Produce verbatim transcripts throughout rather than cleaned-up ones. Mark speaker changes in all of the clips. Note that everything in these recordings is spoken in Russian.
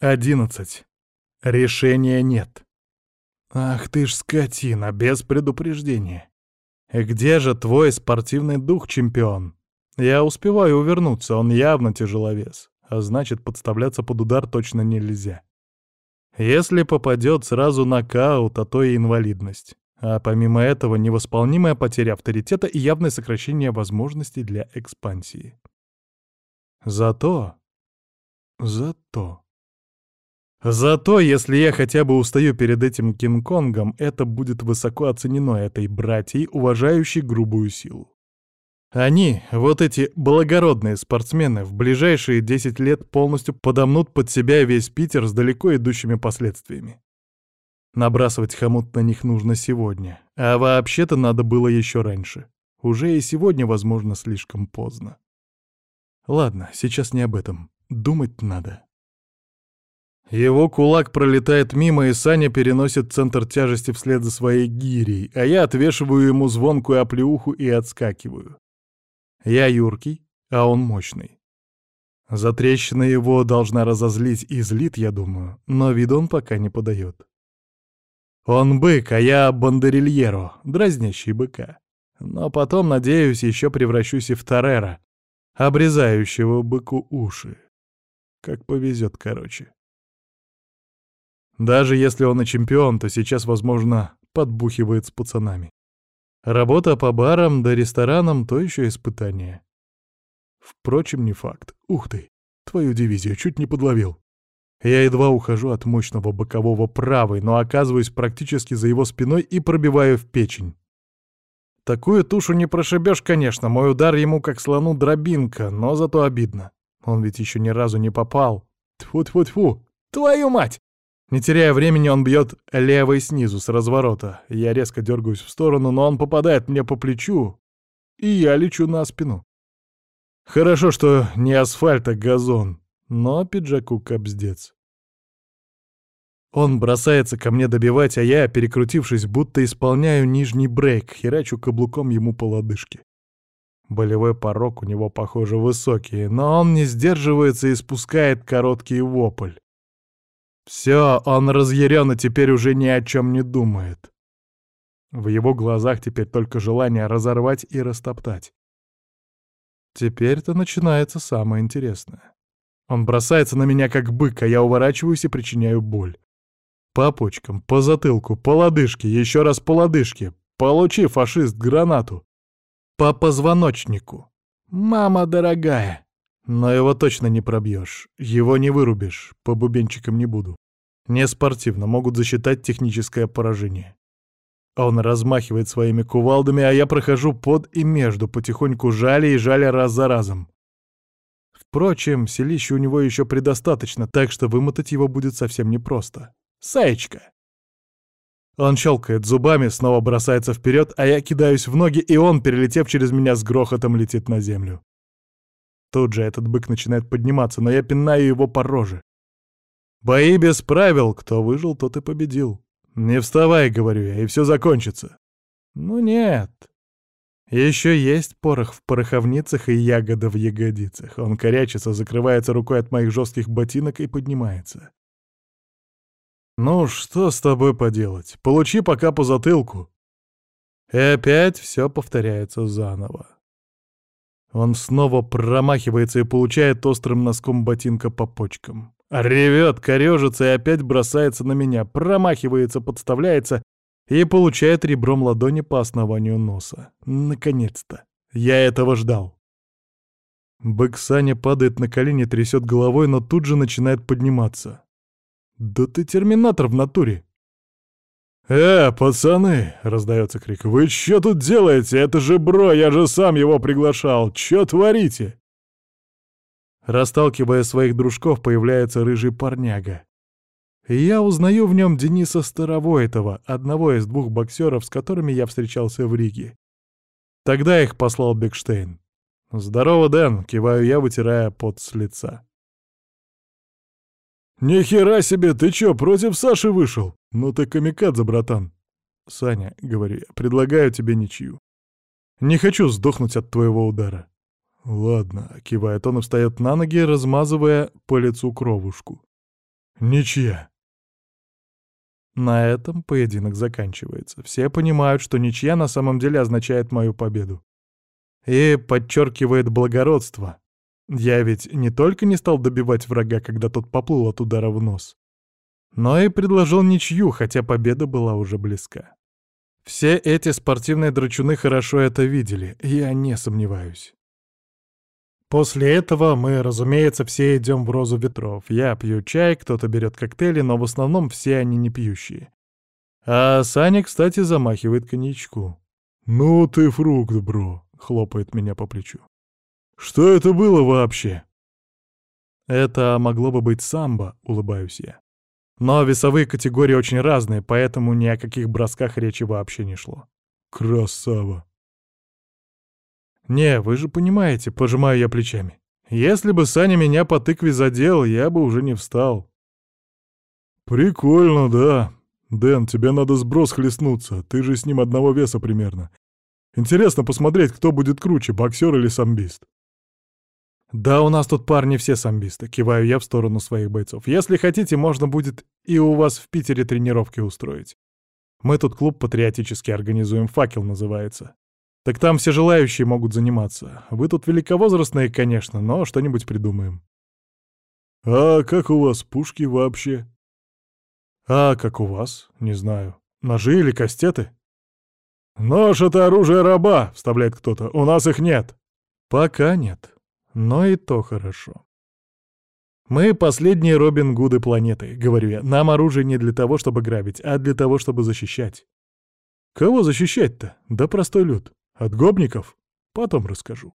Speaker 1: Одиннадцать. Решения нет. Ах ты ж скотина, без предупреждения. Где же твой спортивный дух, чемпион? Я успеваю увернуться, он явно тяжеловес, а значит, подставляться под удар точно нельзя. Если попадет, сразу нокаут, а то и инвалидность. А помимо этого, невосполнимая потеря авторитета и явное сокращение возможностей для экспансии. Зато... Зато... Зато, если я хотя бы устаю перед этим Кинг-Конгом, это будет высоко оценено этой братьей, уважающей грубую силу. Они, вот эти благородные спортсмены, в ближайшие десять лет полностью подомнут под себя весь Питер с далеко идущими последствиями. Набрасывать хомут на них нужно сегодня, а вообще-то надо было еще раньше. Уже и сегодня, возможно, слишком поздно. Ладно, сейчас не об этом. Думать надо. Его кулак пролетает мимо, и Саня переносит центр тяжести вслед за своей гирей, а я отвешиваю ему звонкую оплеуху и отскакиваю. Я юркий, а он мощный. Затрещина его должна разозлить и злит, я думаю, но вида он пока не подает. Он бык, а я бандерильеро, дразнящий быка. Но потом, надеюсь, еще превращусь и в Тореро, обрезающего быку уши. Как повезет, короче. Даже если он и чемпион, то сейчас, возможно, подбухивает с пацанами. Работа по барам да ресторанам — то еще испытание. Впрочем, не факт. Ух ты, твою дивизию чуть не подловил. Я едва ухожу от мощного бокового правой, но оказываюсь практически за его спиной и пробиваю в печень. Такую тушу не прошибешь, конечно, мой удар ему как слону дробинка, но зато обидно. Он ведь еще ни разу не попал. Тьфу-тьфу-тьфу, твою мать! Не теряя времени, он бьет левой снизу, с разворота. Я резко дергаюсь в сторону, но он попадает мне по плечу, и я лечу на спину. Хорошо, что не асфальт, а газон, но пиджаку капздец. Он бросается ко мне добивать, а я, перекрутившись, будто исполняю нижний брейк, херачу каблуком ему по лодыжке. Болевой порог у него, похоже, высокий, но он не сдерживается и спускает короткий вопль. Все, он разъярен и теперь уже ни о чем не думает. В его глазах теперь только желание разорвать и растоптать. Теперь-то начинается самое интересное. Он бросается на меня как бык, а я уворачиваюсь и причиняю боль. По почкам, по затылку, по лодыжке, еще раз по лодыжке. Получи, фашист, гранату. По позвоночнику. Мама дорогая. Но его точно не пробьешь. Его не вырубишь. По бубенчикам не буду. Не спортивно, могут засчитать техническое поражение. Он размахивает своими кувалдами, а я прохожу под и между, потихоньку жаля и жаля раз за разом. Впрочем, силища у него еще предостаточно, так что вымотать его будет совсем непросто. Саечка! Он щелкает зубами, снова бросается вперед, а я кидаюсь в ноги, и он, перелетев через меня, с грохотом летит на землю. Тут же этот бык начинает подниматься, но я пинаю его по роже. Бои без правил, кто выжил, тот и победил. Не вставай, говорю я, и все закончится. Ну нет. Еще есть порох в пороховницах и ягода в ягодицах. Он корячится, закрывается рукой от моих жестких ботинок и поднимается. Ну, что с тобой поделать? Получи пока по затылку. И опять все повторяется заново. Он снова промахивается и получает острым носком ботинка по почкам. Ревет, корежится и опять бросается на меня, промахивается, подставляется и получает ребром ладони по основанию носа. Наконец-то. Я этого ждал. Бык Саня падает на колени, трясет головой, но тут же начинает подниматься. «Да ты терминатор в натуре!» «Э, пацаны!» — раздается крик. «Вы что тут делаете? Это же бро, я же сам его приглашал! Чё творите?» Расталкивая своих дружков, появляется рыжий парняга. И я узнаю в нем Дениса Старовойтова, одного из двух боксеров, с которыми я встречался в Риге. Тогда их послал Бекштейн. «Здорово, Дэн!» — киваю я, вытирая пот с лица. «Ни хера себе, ты чё, против Саши вышел? Ну ты камикадзе, братан!» «Саня, — говорю я, — предлагаю тебе ничью. Не хочу сдохнуть от твоего удара». «Ладно», — кивает он и встает на ноги, размазывая по лицу кровушку. Ничья. На этом поединок заканчивается. Все понимают, что ничья на самом деле означает мою победу. И подчеркивает благородство. Я ведь не только не стал добивать врага, когда тот поплыл от удара в нос, но и предложил ничью, хотя победа была уже близка. Все эти спортивные драчуны хорошо это видели, я не сомневаюсь. После этого мы, разумеется, все идем в розу ветров. Я пью чай, кто-то берет коктейли, но в основном все они не пьющие. А Саня, кстати, замахивает коньячку. «Ну ты фрукт, бро», — хлопает меня по плечу. «Что это было вообще?» «Это могло бы быть самбо», — улыбаюсь я. Но весовые категории очень разные, поэтому ни о каких бросках речи вообще не шло. «Красава!» «Не, вы же понимаете», — пожимаю я плечами. «Если бы Саня меня по тыкве задел, я бы уже не встал». «Прикольно, да. Дэн, тебе надо сброс хлестнуться, ты же с ним одного веса примерно. Интересно посмотреть, кто будет круче, боксер или самбист». «Да у нас тут парни все самбисты», — киваю я в сторону своих бойцов. «Если хотите, можно будет и у вас в Питере тренировки устроить. Мы тут клуб патриотический организуем, «Факел» называется. Так там все желающие могут заниматься. Вы тут великовозрастные, конечно, но что-нибудь придумаем». «А как у вас пушки вообще?» «А как у вас? Не знаю. Ножи или кастеты?» «Нож — это оружие раба», — вставляет кто-то. «У нас их нет». «Пока нет. Но и то хорошо». «Мы последние Робин Гуды планеты», — говорю я. «Нам оружие не для того, чтобы грабить, а для того, чтобы защищать». «Кого защищать-то? Да простой люд. От гопников? Потом расскажу».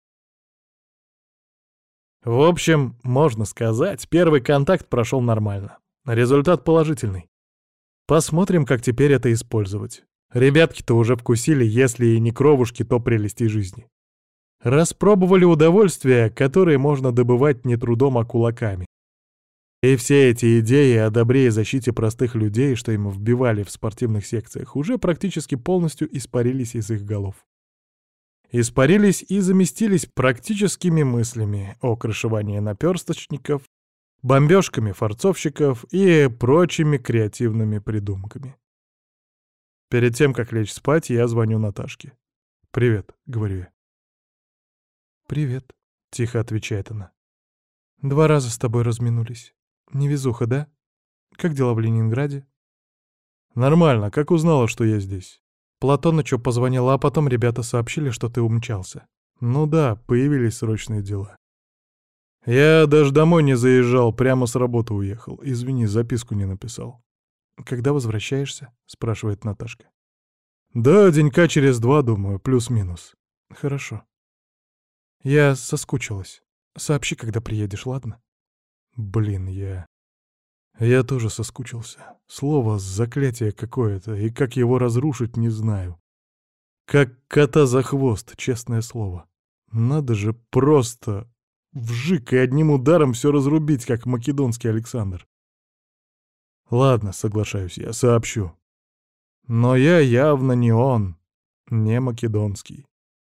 Speaker 1: В общем, можно сказать, первый контакт прошел нормально. Результат положительный. Посмотрим, как теперь это использовать. Ребятки-то уже вкусили, если и не кровушки, то прелести жизни. Распробовали удовольствия, которые можно добывать не трудом, а кулаками. И все эти идеи о добре и защите простых людей, что им вбивали в спортивных секциях, уже практически полностью испарились из их голов. Испарились и заместились практическими мыслями о крышевании наперсточников, бомбежками форцовщиков и прочими креативными придумками. Перед тем, как лечь спать, я звоню Наташке. «Привет», — говорю я. «Привет», — тихо отвечает она. «Два раза с тобой разминулись. Невезуха, да? Как дела в Ленинграде?» «Нормально. Как узнала, что я здесь?» «Платонычу позвонила, а потом ребята сообщили, что ты умчался». «Ну да, появились срочные дела». «Я даже домой не заезжал, прямо с работы уехал. Извини, записку не написал». «Когда возвращаешься?» — спрашивает Наташка. «Да, денька через два, думаю, плюс-минус». «Хорошо. Я соскучилась. Сообщи, когда приедешь, ладно?» Блин, я... Я тоже соскучился. Слово заклятие какое-то, и как его разрушить, не знаю. Как кота за хвост, честное слово. Надо же просто вжик и одним ударом все разрубить, как македонский Александр. Ладно, соглашаюсь я, сообщу. Но я явно не он, не македонский.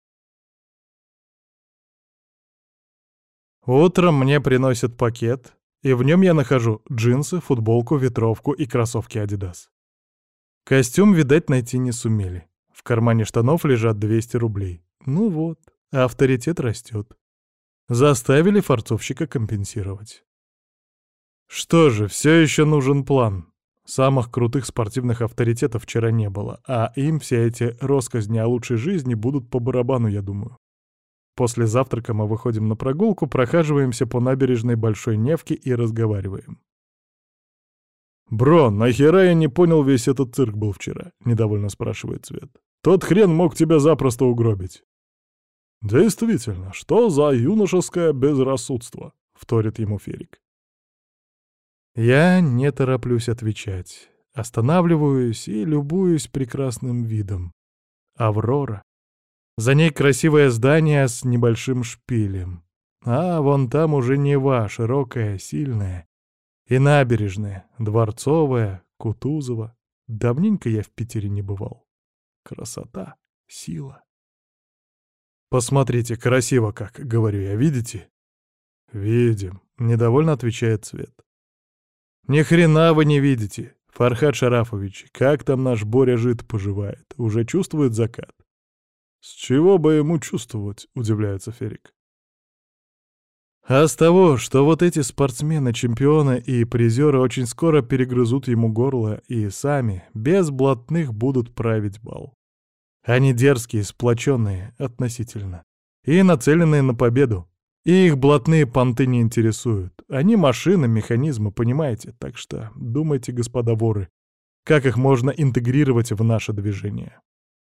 Speaker 1: Утром мне приносят пакет, и в нем я нахожу джинсы, футболку, ветровку и кроссовки Adidas. Костюм, видать, найти не сумели. В кармане штанов лежат двести рублей. Ну вот, авторитет растет. Заставили форцовщика компенсировать. Что же, все еще нужен план. Самых крутых спортивных авторитетов вчера не было, а им все эти россказни о лучшей жизни будут по барабану, я думаю. После завтрака мы выходим на прогулку, прохаживаемся по набережной Большой Невки и разговариваем. «Бро, нахера я не понял, весь этот цирк был вчера?» — недовольно спрашивает Свет. «Тот хрен мог тебя запросто угробить». «Действительно, что за юношеское безрассудство?» — вторит ему Ферик. Я не тороплюсь отвечать. Останавливаюсь и любуюсь прекрасным видом. Аврора. За ней красивое здание с небольшим шпилем. А вон там уже Нева, широкая, сильная. И набережная, Дворцовая, Кутузова. Давненько я в Питере не бывал. Красота, сила. «Посмотрите, красиво как», — говорю я, — «видите?» «Видим», — недовольно отвечает Свет. Ни хрена вы не видите. Фархад Шарафович, как там наш Боря Жид поживает? Уже чувствует закат? С чего бы ему чувствовать, удивляется Ферик. А с того, что вот эти спортсмены, чемпионы и призеры очень скоро перегрызут ему горло и сами, без блатных, будут править бал. Они дерзкие, сплоченные относительно и нацеленные на победу. И их блатные понты не интересуют. Они машины, механизмы, понимаете? Так что думайте, господа воры, как их можно интегрировать в наше движение.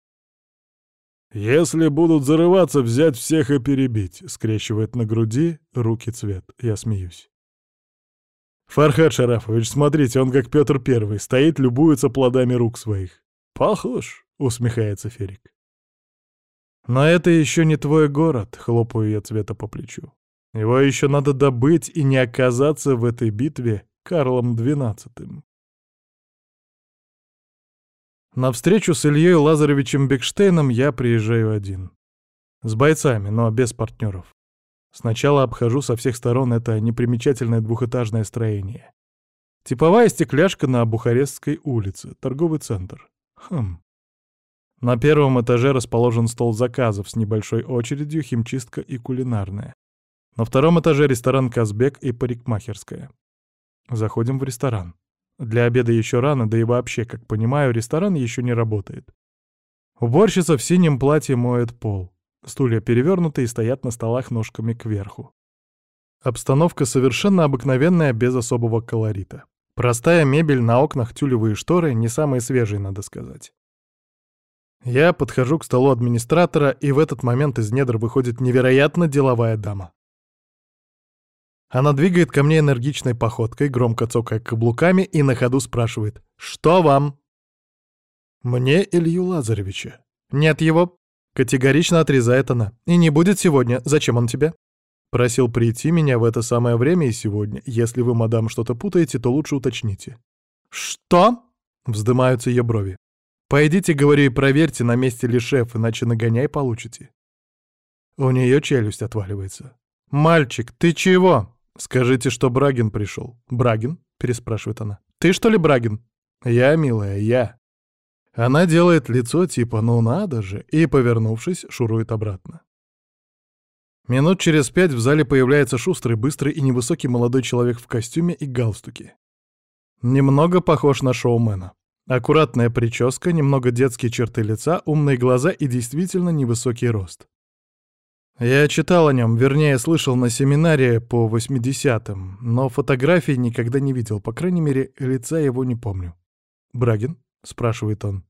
Speaker 1: «Если будут зарываться, взять всех и перебить», — скрещивает на груди руки Цвет. Я смеюсь. «Фархад Шарафович, смотрите, он как Петр Первый, стоит, любуется плодами рук своих». «Похож», — усмехается Ферик. «Но это еще не твой город», — хлопаю я Цвета по плечу. «Его еще надо добыть и не оказаться в этой битве Карлом Двенадцатым». На встречу с Ильей Лазаревичем Бекштейном я приезжаю один. С бойцами, но без партнеров. Сначала обхожу со всех сторон это непримечательное двухэтажное строение. Типовая стекляшка на Бухарестской улице, торговый центр. Хм. На первом этаже расположен стол заказов с небольшой очередью, химчистка и кулинарная. На втором этаже ресторан «Казбек» и парикмахерская. Заходим в ресторан. Для обеда еще рано, да и вообще, как понимаю, ресторан еще не работает. Уборщица в синем платье моет пол. Стулья перевернуты и стоят на столах ножками кверху. Обстановка совершенно обыкновенная, без особого колорита. Простая мебель, на окнах тюлевые шторы, не самые свежие, надо сказать. Я подхожу к столу администратора, и в этот момент из недр выходит невероятно деловая дама. Она двигает ко мне энергичной походкой, громко цокая каблуками, и на ходу спрашивает: «Что вам?» «Мне Илью Лазаревича». «Нет его». Категорично отрезает она. «И не будет сегодня. Зачем он тебе?» «Просил прийти меня в это самое время и сегодня. Если вы, мадам, что-то путаете, то лучше уточните». «Что?» — вздымаются ее брови. «Пойдите, говорю, и проверьте, на месте ли шеф, иначе нагоняй получите». У нее челюсть отваливается. «Мальчик, ты чего?» «Скажите, что Брагин пришел». «Брагин?» — переспрашивает она. «Ты что ли Брагин?» «Я, милая, я». Она делает лицо типа «ну надо же» и, повернувшись, шурует обратно. Минут через пять в зале появляется шустрый, быстрый и невысокий молодой человек в костюме и галстуке. Немного похож на шоумена. Аккуратная прическа, немного детские черты лица, умные глаза и действительно невысокий рост. Я читал о нем, вернее, слышал на семинаре по восьмидесятым, но фотографий никогда не видел, по крайней мере, лица его не помню. «Брагин?» — спрашивает он.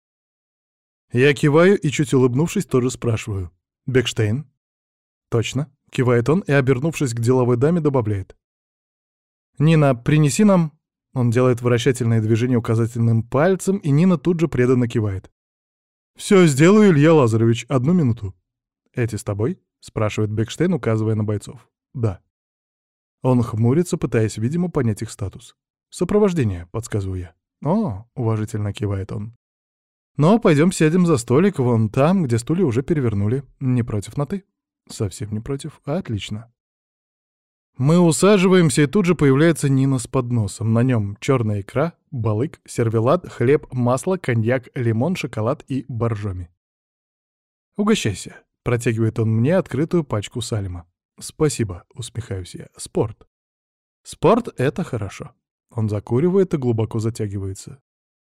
Speaker 1: Я киваю и, чуть улыбнувшись, тоже спрашиваю. «Бекштейн?» «Точно», — кивает он и, обернувшись к деловой даме, добавляет. «Нина, принеси нам...» Он делает вращательное движение указательным пальцем, и Нина тут же преданно кивает. «Все сделаю, Илья Лазаревич, одну минуту». «Эти с тобой?» — спрашивает Бекштейн, указывая на бойцов. «Да». Он хмурится, пытаясь, видимо, понять их статус. «Сопровождение», — подсказываю я. «О», — уважительно кивает он. «Но пойдем сядем за столик вон там, где стулья уже перевернули. Не против на «ты»?» «Совсем не против. Отлично». Мы усаживаемся, и тут же появляется Нина с подносом. На нем черная икра, балык, сервелат, хлеб, масло, коньяк, лимон, шоколад и боржоми. «Угощайся», — протягивает он мне открытую пачку салима. «Спасибо», — усмехаюсь я. «Спорт». «Спорт — это хорошо». Он закуривает и глубоко затягивается.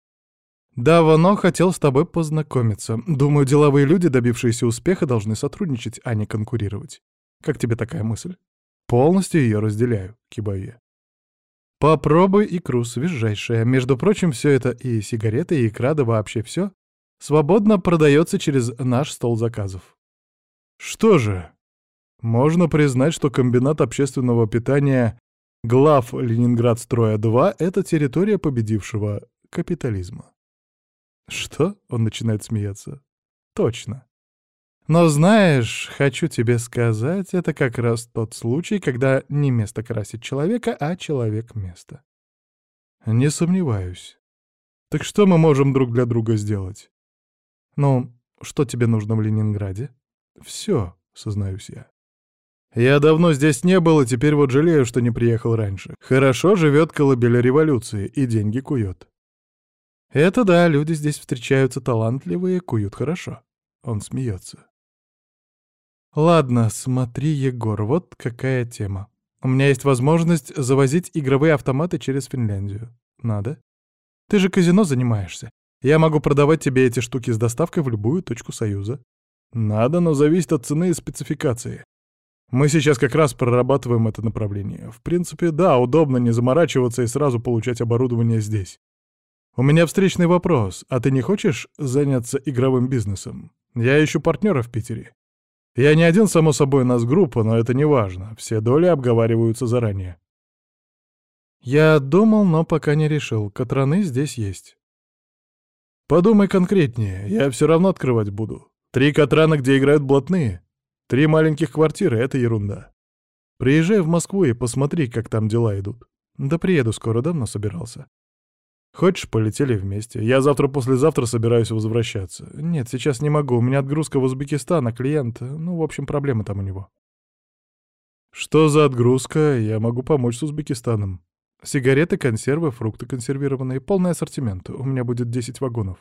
Speaker 1: «Давно хотел с тобой познакомиться. Думаю, деловые люди, добившиеся успеха, должны сотрудничать, а не конкурировать. Как тебе такая мысль?» «Полностью ее разделяю», — киваю я. «Попробуй икру, свежайшая. Между прочим, все это и сигареты, и икра, да вообще все свободно продается через наш стол заказов». Что же, можно признать, что комбинат общественного питания глав Ленинградстроя-два — это территория победившего капитализма. «Что?» — он начинает смеяться. «Точно. Но знаешь, хочу тебе сказать, это как раз тот случай, когда не место красит человека, а человек место». «Не сомневаюсь. Так что мы можем друг для друга сделать?» «Ну, что тебе нужно в Ленинграде?» «Все», — сознаюсь я. Я давно здесь не был, и теперь вот жалею, что не приехал раньше. Хорошо живет колыбель революции, и деньги кует. Это да, люди здесь встречаются талантливые, куют хорошо. Он смеется. Ладно, смотри, Егор, вот какая тема. У меня есть возможность завозить игровые автоматы через Финляндию. Надо? Ты же казино занимаешься. Я могу продавать тебе эти штуки с доставкой в любую точку Союза. Надо, но зависит от цены и спецификации. Мы сейчас как раз прорабатываем это направление. В принципе, да, удобно не заморачиваться и сразу получать оборудование здесь. У меня встречный вопрос. А ты не хочешь заняться игровым бизнесом? Я ищу партнера в Питере. Я не один, само собой, нас группа, но это не важно. Все доли обговариваются заранее. Я думал, но пока не решил. Катраны здесь есть. Подумай конкретнее. Я все равно открывать буду. Три Катрана, где играют блатные. Три маленьких квартиры — это ерунда. Приезжай в Москву и посмотри, как там дела идут. Да приеду скоро, давно собирался. Хочешь, полетели вместе. Я завтра-послезавтра собираюсь возвращаться. Нет, сейчас не могу, у меня отгрузка в Узбекистан, а клиент... Ну, в общем, проблемы там у него. Что за отгрузка? Я могу помочь с Узбекистаном. Сигареты, консервы, фрукты консервированные, полный ассортимент. У меня будет десять вагонов.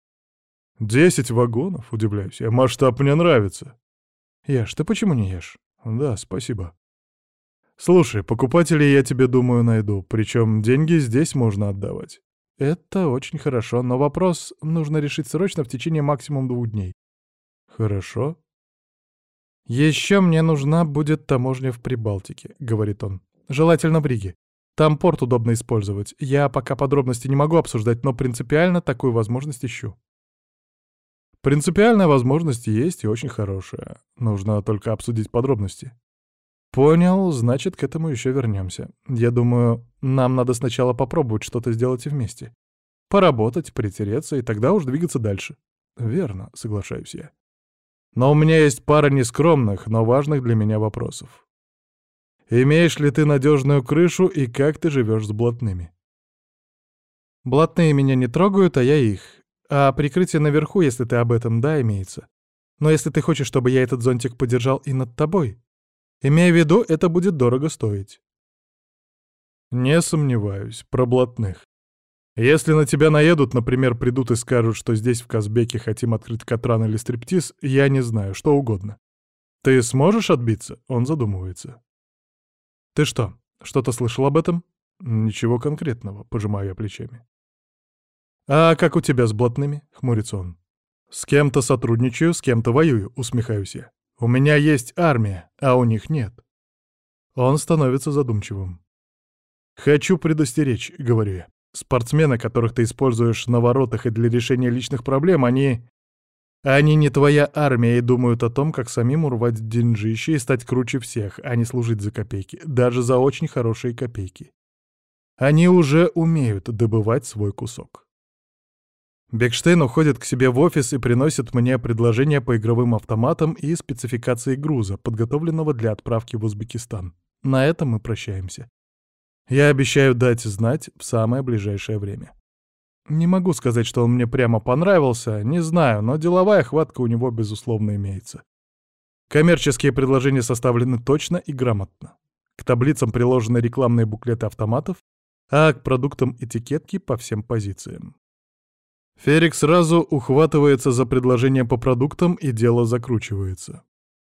Speaker 1: Десять вагонов? Удивляюсь я. Масштаб мне нравится. Ешь, ты почему не ешь? Да, спасибо. Слушай, покупателей я тебе, думаю, найду. Причем деньги здесь можно отдавать. Это очень хорошо, но вопрос нужно решить срочно в течение максимум двух дней. Хорошо. Еще мне нужна будет таможня в Прибалтике, говорит он. Желательно в Риге. Там порт удобно использовать. Я пока подробности не могу обсуждать, но принципиально такую возможность ищу. Принципиальная возможность есть и очень хорошая. Нужно только обсудить подробности. Понял, значит, к этому еще вернемся. Я думаю, нам надо сначала попробовать что-то сделать вместе. Поработать, притереться, и тогда уж двигаться дальше. Верно, соглашаюсь я. Но у меня есть пара нескромных, но важных для меня вопросов. Имеешь ли ты надежную крышу и как ты живешь с блатными? Блатные меня не трогают, а я их. А прикрытие наверху, если ты об этом, да, имеется. Но если ты хочешь, чтобы я этот зонтик подержал и над тобой, имея в виду, это будет дорого стоить. Не сомневаюсь, про блатных. Если на тебя наедут, например, придут и скажут, что здесь в Казбеке хотим открыть катран или стриптиз, я не знаю, что угодно. Ты сможешь отбиться? Он задумывается. Ты что, что-то слышал об этом? Ничего конкретного, пожимаю я плечами. «А как у тебя с блатными?» — хмурится он. «С кем-то сотрудничаю, с кем-то воюю», — усмехаюсь я. «У меня есть армия, а у них нет». Он становится задумчивым. «Хочу предостеречь», — говорю я. «Спортсмены, которых ты используешь на воротах и для решения личных проблем, они... Они не твоя армия и думают о том, как самим урвать деньжище и стать круче всех, а не служить за копейки, даже за очень хорошие копейки. Они уже умеют добывать свой кусок». Бекштейн уходит к себе в офис и приносит мне предложение по игровым автоматам и спецификации груза, подготовленного для отправки в Узбекистан. На этом мы прощаемся. Я обещаю дать знать в самое ближайшее время. Не могу сказать, что он мне прямо понравился, не знаю, но деловая хватка у него, безусловно, имеется. Коммерческие предложения составлены точно и грамотно. К таблицам приложены рекламные буклеты автоматов, а к продуктам этикетки по всем позициям. Ферик сразу ухватывается за предложение по продуктам, и дело закручивается.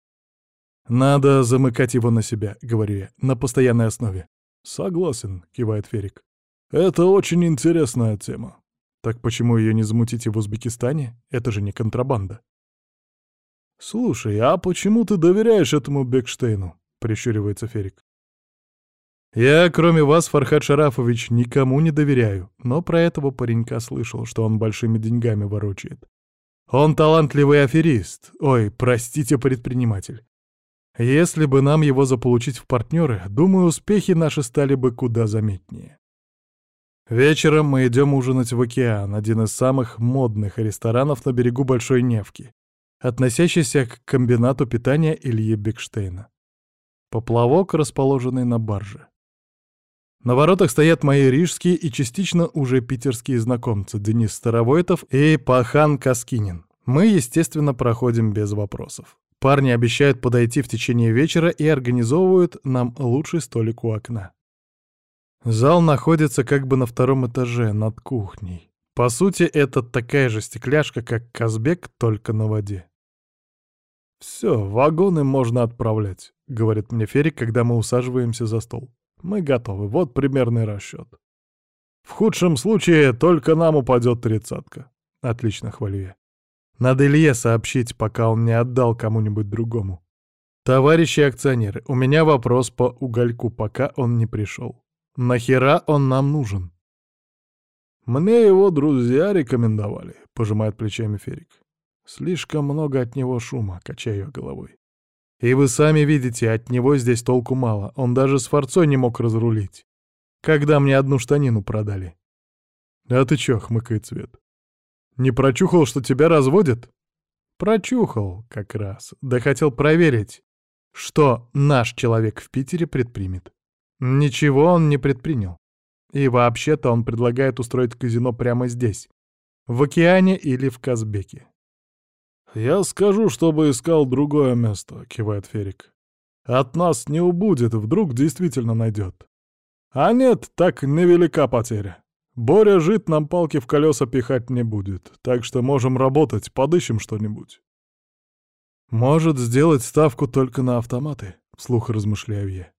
Speaker 1: «Надо замыкать его на себя», — говорю я, — «на постоянной основе». «Согласен», — кивает Ферик. «Это очень интересная тема». «Так почему ее не замутить и в Узбекистане? Это же не контрабанда». «Слушай, а почему ты доверяешь этому Бекштейну?» — прищуривается Ферик. «Я, кроме вас, Фархад Шарафович, никому не доверяю, но про этого паренька слышал, что он большими деньгами ворочает. Он талантливый аферист, ой, простите, предприниматель. Если бы нам его заполучить в партнеры, думаю, успехи наши стали бы куда заметнее». Вечером мы идем ужинать в «Океан», один из самых модных ресторанов на берегу Большой Невки, относящийся к комбинату питания Ильи Бекштейна. Поплавок, расположенный на барже. На воротах стоят мои рижские и частично уже питерские знакомцы Денис Старовойтов и Пахан Каскинин. Мы, естественно, проходим без вопросов. Парни обещают подойти в течение вечера и организовывают нам лучший столик у окна. Зал находится как бы на втором этаже, над кухней. По сути, это такая же стекляшка, как Казбек, только на воде. «Все, вагоны можно отправлять», — говорит мне Ферик, когда мы усаживаемся за стол. «Мы готовы, вот примерный расчет. В худшем случае только нам упадет тридцатка». Отлично, хвалю я. Надо Илье сообщить, пока он не отдал кому-нибудь другому. «Товарищи акционеры, у меня вопрос по угольку, пока он не пришел. Нахера он нам нужен?» «Мне его друзья рекомендовали», — пожимает плечами Ферик. «Слишком много от него шума», — качаю я головой. «И вы сами видите, от него здесь толку мало. Он даже с форцой не мог разрулить. Когда мне одну штанину продали». «А ты чё?» — хмыкает Свет. «Не прочухал, что тебя разводят?» «Прочухал, как раз. Да хотел проверить, что наш человек в Питере предпримет. Ничего он не предпринял. И вообще-то он предлагает устроить казино прямо здесь, в океане или в Казбеке». «Я скажу, чтобы искал другое место», — кивает Ферик. «От нас не убудет, вдруг действительно найдет. А нет, так невелика потеря. Боря жить нам палки в колеса пихать не будет, так что можем работать, подыщем что-нибудь». «Может, сделать ставку только на автоматы?» — вслух размышляю я.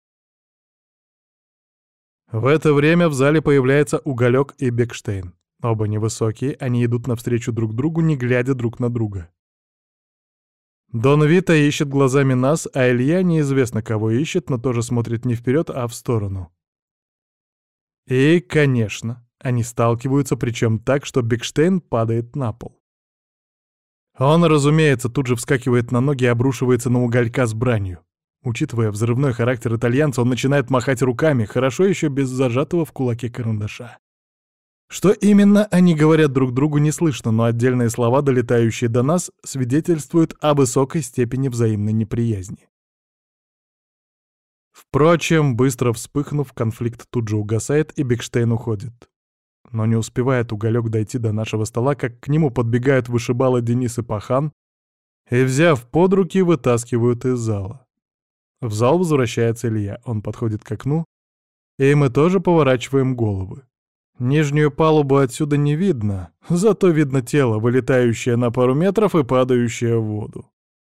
Speaker 1: В это время в зале появляется Уголек и Бекштейн. Оба невысокие, они идут навстречу друг другу, не глядя друг на друга. Дон Вита ищет глазами нас, а Илья неизвестно кого ищет, но тоже смотрит не вперед, а в сторону. И, конечно, они сталкиваются, причем так, что Бекштейн падает на пол. Он, разумеется, тут же вскакивает на ноги и обрушивается на Уголька с бранью. Учитывая взрывной характер итальянца, он начинает махать руками, хорошо еще без зажатого в кулаке карандаша. Что именно они говорят друг другу, не слышно, но отдельные слова, долетающие до нас, свидетельствуют о высокой степени взаимной неприязни. Впрочем, быстро вспыхнув, конфликт тут же угасает, и Бекштейн уходит. Но не успевает Уголек дойти до нашего стола, как к нему подбегают вышибалы Денис и Пахан и, взяв под руки, вытаскивают из зала. В зал возвращается Илья, он подходит к окну, и мы тоже поворачиваем головы. Нижнюю палубу отсюда не видно, зато видно тело, вылетающее на пару метров и падающее в воду.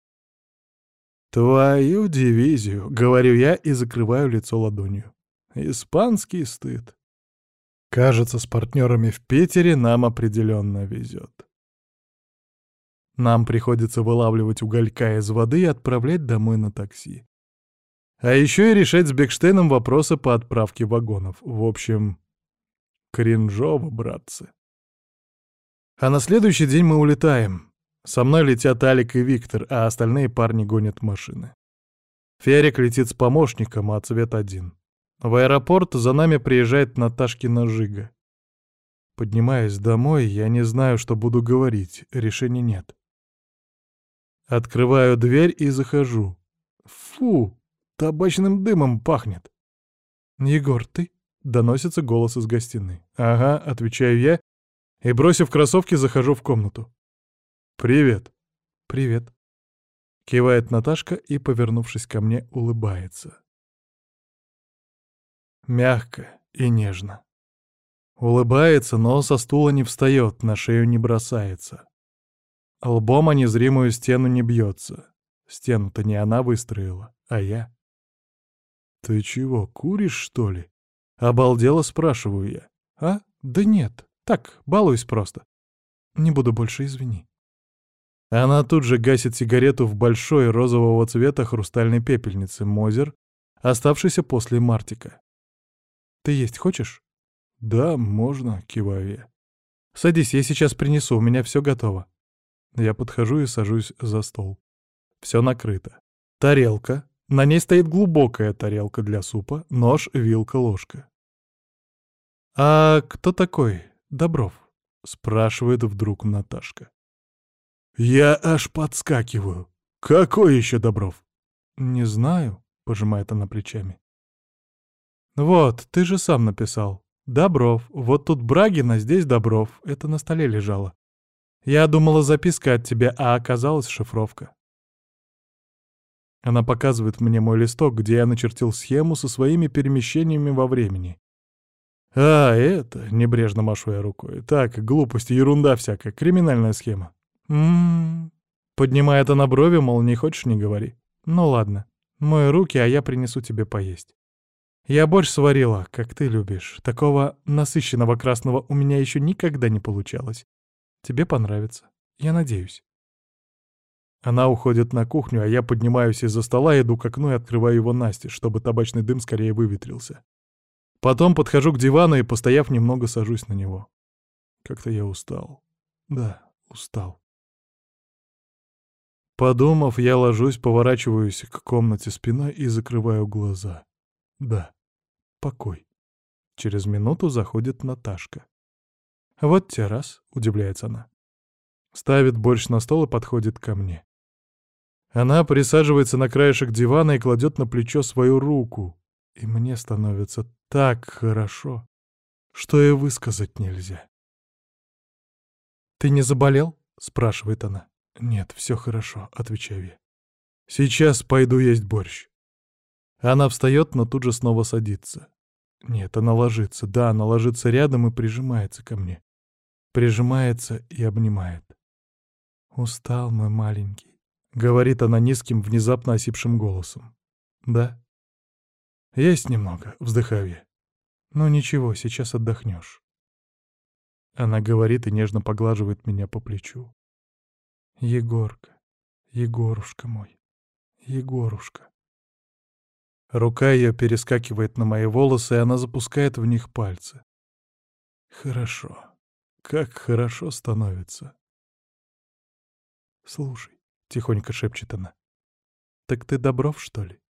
Speaker 1: «Твою дивизию», — говорю я и закрываю лицо ладонью. Испанский стыд. Кажется, с партнерами в Питере нам определенно везет. Нам приходится вылавливать Уголька из воды и отправлять домой на такси. А еще и решать с Бекштейном вопросы по отправке вагонов. В общем, кринжово, братцы. А на следующий день мы улетаем. Со мной летят Алик и Виктор, а остальные парни гонят машины. Ферик летит с помощником, а Цвет один. В аэропорт за нами приезжает Наташкина Жига. Поднимаясь домой, я не знаю, что буду говорить, решения нет. Открываю дверь и захожу. Фу, табачным дымом пахнет. «Егор, ты?» — доносится голос из гостиной. «Ага», — отвечаю я, и, бросив кроссовки, захожу в комнату. «Привет». «Привет», — кивает Наташка и, повернувшись ко мне, улыбается. Мягко и нежно. Улыбается, но со стула не встает, на шею не бросается. Лбом о незримую стену не бьется. Стену-то не она выстроила, а я. «Ты чего, куришь, что ли?» Обалдело спрашиваю я. «А? Да нет, так, балуюсь просто. Не буду больше, извини». Она тут же гасит сигарету в большой розового цвета хрустальной пепельнице Мозер, оставшейся после Мартика. «Ты есть хочешь?» «Да, можно», — киваю я. «Садись, я сейчас принесу, у меня все готово». Я подхожу и сажусь за стол. Все накрыто. Тарелка. На ней стоит глубокая тарелка для супа, нож, вилка, ложка. «А кто такой Добров?» — спрашивает вдруг Наташка. Я аж подскакиваю. «Какой еще Добров?» «Не знаю», — пожимает она плечами. «Вот, ты же сам написал. Добров. Вот тут Брагин, а здесь Добров. Это на столе лежало. Я думала, записка от тебя, а оказалась шифровка». Она показывает мне мой листок, где я начертил схему со своими перемещениями во времени. «А, это...» — небрежно машу я рукой. «Так, глупости, ерунда всякая, криминальная схема». «М-м-м...» Поднимает она брови, мол, не хочешь — не говори. «Ну ладно, мой руки, а я принесу тебе поесть. Я борщ сварила, как ты любишь. Такого насыщенного красного у меня еще никогда не получалось. Тебе понравится. Я надеюсь». Она уходит на кухню, а я поднимаюсь из-за стола, иду к окну и открываю его настежь, чтобы табачный дым скорее выветрился. Потом подхожу к дивану и, постояв немного, сажусь на него. Как-то я устал. Да, устал. Подумав, я ложусь, поворачиваюсь к комнате спиной и закрываю глаза. Да, покой. Через минуту заходит Наташка. «Вот те раз», — удивляется она. Ставит борщ на стол и подходит ко мне. Она присаживается на краешек дивана и кладет на плечо свою руку. И мне становится так хорошо, что и высказать нельзя. «Ты не заболел?» — спрашивает она. «Нет, все хорошо», — отвечаю я. «Сейчас пойду есть борщ». Она встает, но тут же снова садится. Нет, она ложится. Да, она ложится рядом и прижимается ко мне. Прижимается и обнимает. «Устал, мой маленький», — говорит она низким, внезапно осипшим голосом. «Да?» «Есть немного», — вздыхаю я. «Ну ничего, сейчас отдохнешь». Она говорит и нежно поглаживает меня по плечу. «Егорка, Егорушка мой, Егорушка». Рука ее перескакивает на мои волосы, и она запускает в них пальцы. Хорошо. Как хорошо становится. «Слушай», — тихонько шепчет она, — «так ты Добров, что ли?»